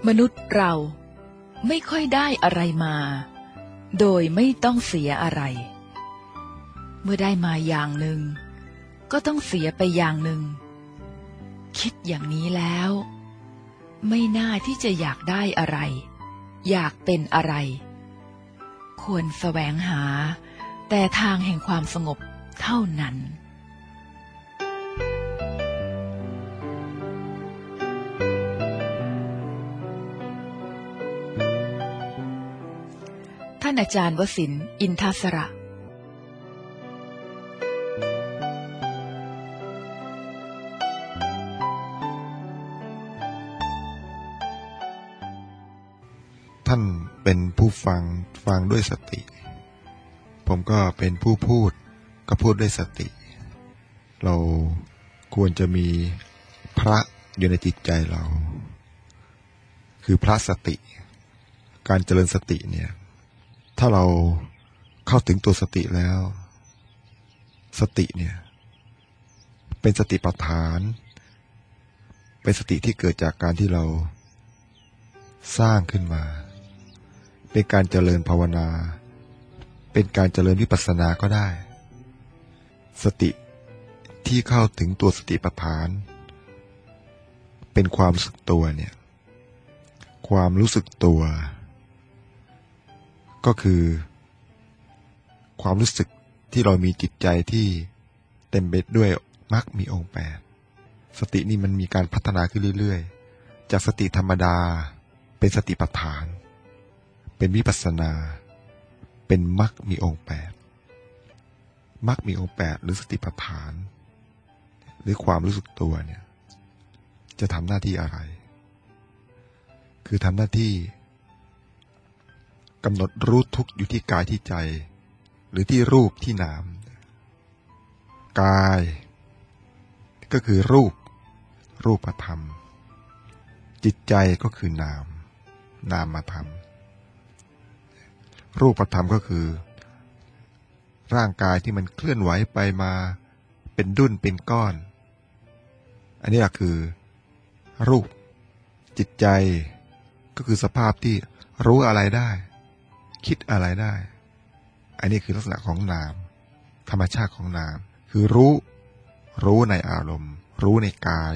มนุษย์เราไม่ค่อยได้อะไรมาโดยไม่ต้องเสียอะไรเมื่อได้มาอย่างหนึ่งก็ต้องเสียไปอย่างหนึ่งคิดอย่างนี้แล้วไม่น่าที่จะอยากได้อะไรอยากเป็นอะไรควรแสวงหาแต่ทางแห่งความสงบเท่านั้นท่านอาจารย์วสินทร์อินทศระท่านเป็นผู้ฟังด้วยสติผมก็เป็นผู้พูดก็พูดด้วยสติเราควรจะมีพระอยู่ในจิตใจเราคือพระสติการเจริญสติเนี่ยถ้าเราเข้าถึงตัวสติแล้วสติเนี่ยเป็นสติปัฏฐานเป็นสติที่เกิดจากการที่เราสร้างขึ้นมาเป็นการเจริญภาวนาเป็นการเจริญวิปัสสนาก็ได้สติที่เข้าถึงตัวสติปัฏฐานเป็นความรู้สึกตัวเนี่ยความรู้สึกตัวก็คือความรู้สึกที่เรามีจิตใจที่เต็มไปด้วยมรรคมีองค์8สตินี่มันมีการพัฒนาขึ้นเรื่อยๆจากสติธรรมดาเป็นสติปัฏฐานเป็นวิปัสสนาเป็นมรรคมีองค์8มรรคมีองค์8หรือสติปัฏฐานหรือความรู้สึกตัวเนี่ยจะทำหน้าที่อะไรคือทำหน้าที่กำหนดรู้ทุกข์อยู่ที่กายที่ใจหรือที่รูปที่นามกายก็คือรูปธรรมจิตใจก็คือนามธรรมรูปธรรมก็คือร่างกายที่มันเคลื่อนไหวไปมาเป็นดุ้นเป็นก้อนอันนี้คือรูปจิตใจก็คือสภาพที่รู้อะไรได้คิดอะไรได้อันนี้คือลักษณะของนามธรรมชาติของนามคือรู้ในอารมณ์รู้ในกาย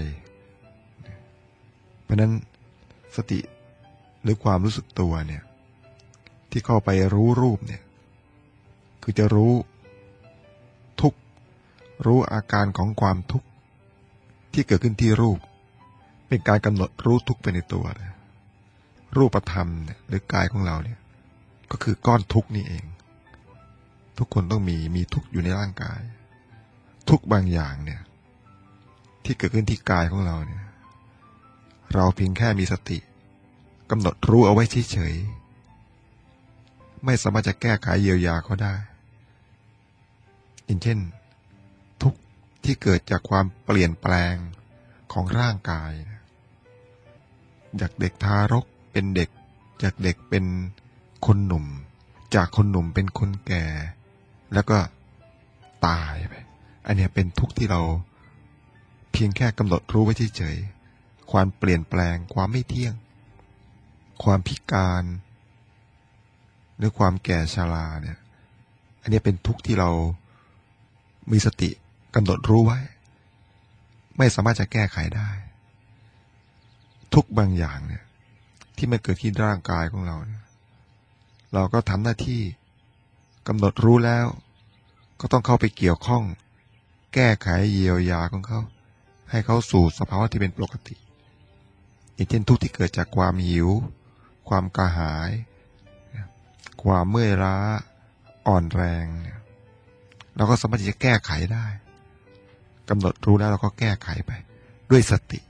เพราะนั้นสติหรือความรู้สึกตัวเนี่ยที่เข้าไปรู้รูปเนี่ยคือจะรู้ทุกข์รู้อาการของความทุกข์ที่เกิดขึ้นที่รูปเป็นการกำหนดรู้ทุกข์ไปในตัวเลยรูปธรรมเนี่ยหรือกายของเราเนี่ยก็คือก้อนทุกข์นี่เองทุกคนต้องมีทุกข์อยู่ในร่างกายทุกข์บางอย่างเนี่ยที่เกิดขึ้นที่กายของเราเนี่ยเราเพียงแค่มีสติกำหนดรู้เอาไว้เฉยๆไม่สามารถจะแก้ไขเยียวยาเขาได้อย่างเช่นทุกข์ที่เกิดจากความเปลี่ยนแปลงของร่างกายจากเด็กทารกเป็นเด็กจากเด็กเป็นคนหนุ่มจากคนหนุ่มเป็นคนแก่แล้วก็ตายไปอันนี้เป็นทุกข์ที่เราเพียงแค่กำหนดรู้ไว้เฉยๆความเปลี่ยนแปลงความไม่เที่ยงความพิการหรือความแก่ชราเนี่ยอันนี้เป็นทุกข์ที่เรามีสติกำหนดรู้ไว้ไม่สามารถจะแก้ไขได้ทุกบางอย่างเนี่ยที่มันเกิดที่ร่างกายของเราเนี่ยเราก็ทำหน้าที่กำหนดรู้แล้วก็ต้องเข้าไปเกี่ยวข้องแก้ไขเยียวยาของเขาให้เขาสู่สภาวะที่เป็นปกติอย่างเช่นทุกข์ที่เกิดจากความหิวความกระหายความเมื่อยล้าอ่อนแรงเนี่ยเราก็สามารถที่จะแก้ไขได้กำหนดรู้แล้วเราก็แก้ไขไปด้วยสติ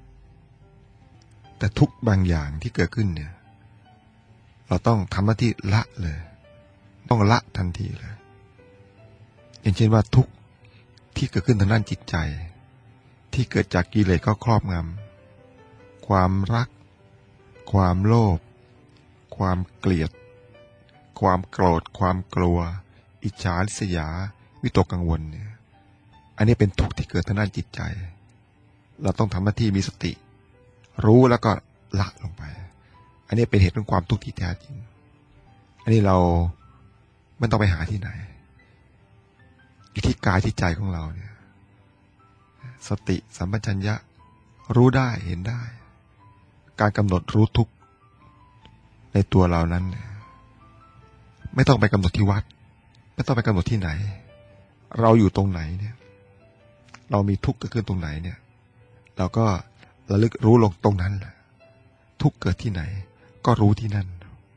แต่ทุกบางอย่างที่เกิดขึ้นเนี่ยเราต้องทำหน้าที่ละเลยต้องละทันทีเลยอย่างเช่นว่าทุกที่เกิดขึ้นทางด้านจิตใจที่เกิดจากกิเลสก็ครอบงำความรักความโลภความเกลียดความโกรธความกลัวอิจฉาริษยาวิตกกังวลเนี่ยอันนี้เป็นทุกข์ที่เกิดทางด้านจิตใจเราต้องทำหน้าที่มีสติรู้แล้วก็ละลงไปอันนี้เป็นเหตุของความทุกข์ที่แท้จริงอันนี้เราไม่ต้องไปหาที่ไหนอยู่ที่กายที่ใจของเราเนี่ยสติสัมปชัญญะรู้ได้เห็นได้การกำหนดรู้ทุกข์ในตัวเรานั้นไม่ต้องไปกำหนดที่วัดไม่ต้องไปกำหนดที่ไหนเราอยู่ตรงไหนเนี่ยเรามีทุกข์เกิดขึ้นตรงไหนเนี่ยเราก็ระลึกรู้ลงตรงนั้นแหละทุกข์เกิดที่ไหนก็รู้ที่นั่น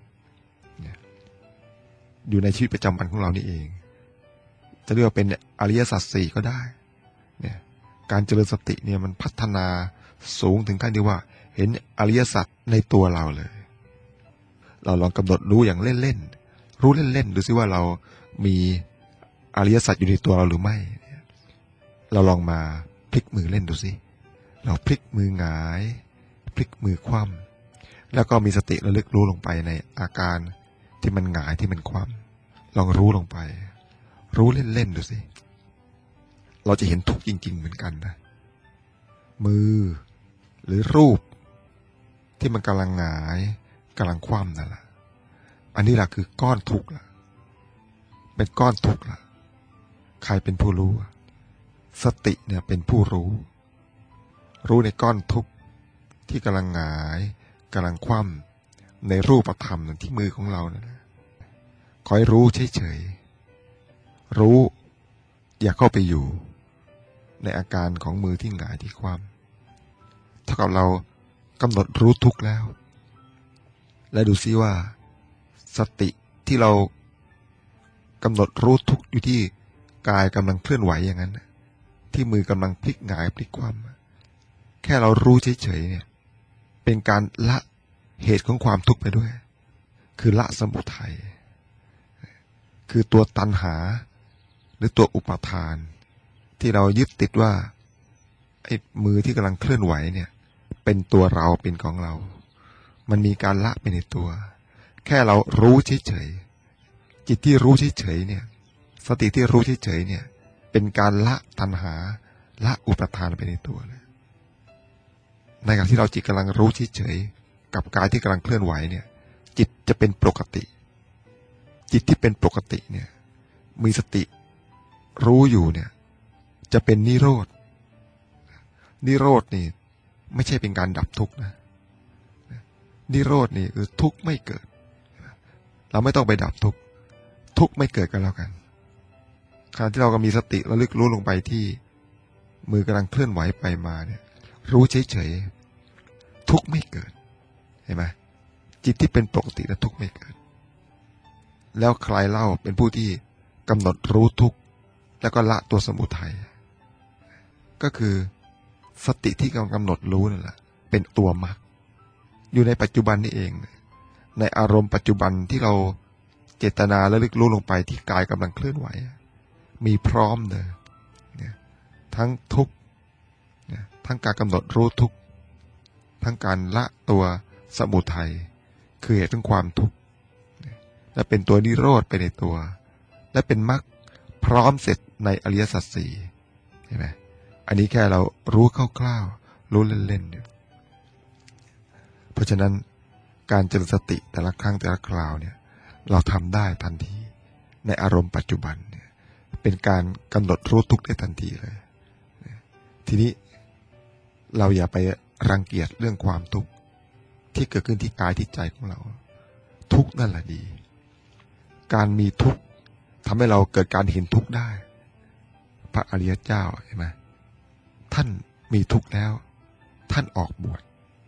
อยู่ในชีวิตประจำวันของเรานี่เองจะเรียกว่าเป็นอริยสัจสี่ก็ได้เนี่ยการเจริญสติเนี่ยมันพัฒนาสูงถึงขั้นที่ว่าเห็นอริยสัจในตัวเราเลยเราลองกำหนดรู้อย่างเล่นๆรู้เล่นๆดูซิว่าเรามีอริยสัจอยู่ในตัวเราหรือไม่เราลองมาพลิกมือเล่นดูสิเราพลิกมือหงายพลิกมือคว่ำแล้วก็มีสติระลึกรู้ลงไปในอาการที่มันหงายที่มันคว่ำลองรู้ลงไปรู้เล่นๆดูสิเราจะเห็นทุกข์จริงๆเหมือนกันนะมือหรือรูปที่มันกำลังหงายกำลังคว่ำนั่นแหละอันนี้แหละคือก้อนทุกข์ละเป็นก้อนทุกข์ละใครเป็นผู้รู้สติเนี่ยเป็นผู้รู้ในก้อนทุกข์ที่กำลังหงายกำลังคว่ำในรูปธรรมที่มือของเรานะคอยรู้เฉยๆรู้อย่าเข้าไปอยู่ในอาการของมือที่หงายที่คว่ำเท่ากับเรากำหนดรู้ทุกข์แล้วและดูซิว่าสติที่เรากำหนดรู้ทุกข์อยู่ที่กายกำลังเคลื่อนไหวอย่างนั้นที่มือกำลังพลิกหงายพลิกคว่ำแค่เรารู้เฉยๆเนี่ยเป็นการละเหตุของความทุกข์ไปด้วยคือละสมุทัยคือตัวตัณหาหรือตัวอุปาทานที่เรายึดติดว่าไอ้มือที่กำลังเคลื่อนไหวเนี่ยเป็นตัวเราเป็นของเรามันมีการละไปในตัวแค่เรารู้เฉยๆจิตที่รู้เฉยๆเนี่ยสติที่รู้เฉยๆเนี่ยเป็นการละตัณหาละอุปาทานไปในตัวเลยในขณะที่เราจิตกำลังรู้เฉยๆกับกายที่กำลังเคลื่อนไหวเนี่ยจิตจะเป็นปกติจิตที่เป็นปกติเนี่ยมีสติรู้อยู่เนี่ยจะเป็นนิโรธนิโรธนี่ไม่ใช่เป็นการดับทุกข์นะนิโรธนี่คือทุกข์ไม่เกิดเราไม่ต้องไปดับทุกข์ทุกข์ไม่เกิดกันแล้วกันขณะที่เราก็มีสติระลึกรู้ลงไปที่มือกำลังเคลื่อนไหวไปมาเนี่ยรู้เฉยๆทุกข์ไม่เกิดเห็นไหมจิตที่เป็นปกติและทุกข์ไม่เกิดแล้วใครเล่าเป็นผู้ที่กำหนดรู้ทุกข์แล้วก็ละตัวสมุทัยก็คือสติที่กำหนดรู้นั่นแหละเป็นตัวมรรคอยู่ในปัจจุบันนี่เองในอารมณ์ปัจจุบันที่เราเจตนาและลึกรู้ลงไปที่กายกำลังเคลื่อนไหวมีพร้อมเลยทั้งทุกข์ทั้งการกำหนดรู้ทุกข์ทั้งการละตัวสมุทัยคือเหตุของความทุกข์และเป็นตัวนิโรธไปในตัวและเป็นมรรคพร้อมเสร็จในอริยสัจสี่เห็นไหมอันนี้แค่เรารู้คร่าวๆรู้เล่นๆเพราะฉะนั้นการเจริญสติแต่ละครั้งแต่ละคราวเนี่ยเราทำได้ทันทีในอารมณ์ปัจจุบันเนี่ยเป็นการกำหนดรู้ทุกข์ได้ทันทีเลยทีนี้เราอย่าไปรังเกียจเรื่องความทุกข์ที่เกิดขึ้นที่กายที่ใจของเราทุกข์นั่นแหละดีการมีทุกข์ทำให้เราเกิดการเห็นทุกข์ได้พระอริยเจ้าเห็นไหมท่านมีทุกข์แล้วท่านออกบวช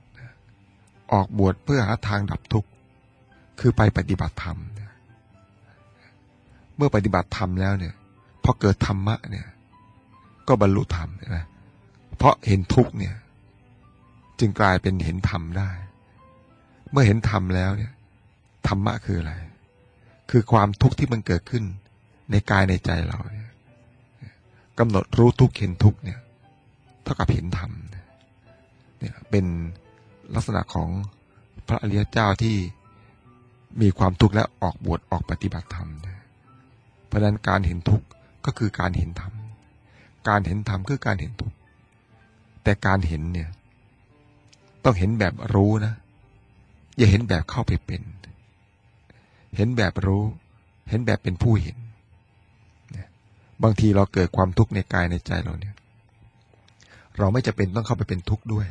เพื่อหาทางดับทุกข์คือไปปฏิบัติธรรมเมื่อปฏิบัติธรรมแล้วเนี่ยพอเกิดธรรมะเนี่ยก็บรรลุธรรมใช่ไหมเพราะเห็นทุกข์เนี่ยจึงกลายเป็นเห็นธรรมได้เมื่อเห็นธรรมแล้วเนี่ยธรรมะคืออะไรคือความทุกข์ที่มันเกิดขึ้นในกายในใจเราเนี่ยกำหนดรู้ทุกข์เห็นทุกข์เนี่ยเท่ากับเห็นธรรมเนี่ยเป็นลักษณะของพระอริยเจ้าที่มีความทุกข์และออกบวชออกปฏิบัติธรรมเพราะฉะนั้นการเห็นทุกข์ก็คือการเห็นธรรมการเห็นธรรมคือการเห็นทุกข์แต่การเห็นเนี่ยต้องเห็นแบบรู้นะอย่าเห็นแบบเข้าไปเป็นเห็นแบบรู้เห็นแบบเป็นผู้เห็นบางทีเราเกิดความทุกข์ในกายในใจเราเนี่ยเราไม่จำเป็นต้องเข้าไปเป็นทุกข์ด้วย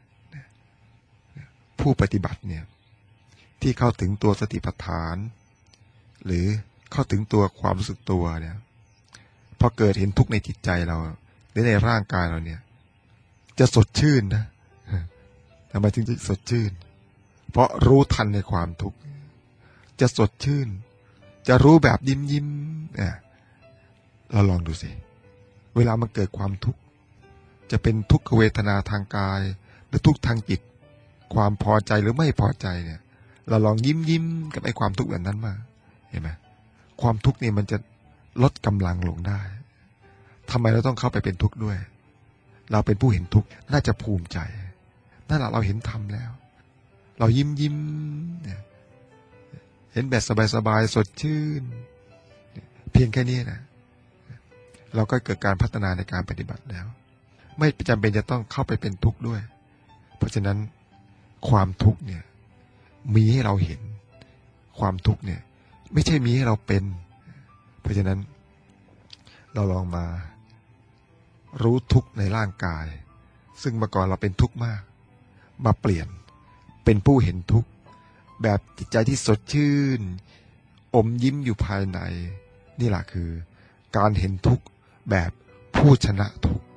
ผู้ปฏิบัติเนี่ยที่เข้าถึงตัวสติปัฏฐานหรือเข้าถึงตัวความรู้สึกตัวเนี่ยพอเกิดเห็นทุกข์ในจิตใจเราหรือในร่างกายเราเนี่ยจะสดชื่นนะทำไมถึงจะสดชื่นเพราะรู้ทันในความทุกข์จะสดชื่นจะรู้แบบยิ้มยิ้มเราลองดูสิเวลามันเกิดความทุกข์จะเป็นทุกขเวทนาทางกายหรือทุกข์ทางจิตความพอใจหรือไม่พอใจเนี่ยเราลองยิ้มยิ้มกับไอ้ความทุกข์แบบนั้นมาเห็นไหมความทุกข์นี่มันจะลดกำลังลงได้ทำไมเราต้องเข้าไปเป็นทุกข์ด้วยเราเป็นผู้เห็นทุกข์น่าจะภูมิใจนั่นแหละเราเห็นธรรมแล้วเรายิ้มยิ้มเนี่ยเห็นแบบสบายๆสดชื่นเพียงแค่นี้นะเราก็เกิดการพัฒนาในการปฏิบัติแล้วไม่จำเป็นจะต้องเข้าไปเป็นทุกข์ด้วยเพราะฉะนั้นความทุกข์เนี่ยมีให้เราเห็นความทุกข์เนี่ยไม่ใช่มีให้เราเป็นเพราะฉะนั้นเราลองมารู้ทุกข์ในร่างกายซึ่งเมื่อก่อนเราเป็นทุกข์มากมาเปลี่ยนเป็นผู้เห็นทุกข์แบบจิตใจที่สดชื่นอมยิ้มอยู่ภายในนี่แหละคือการเห็นทุกข์แบบผู้ชนะทุกข์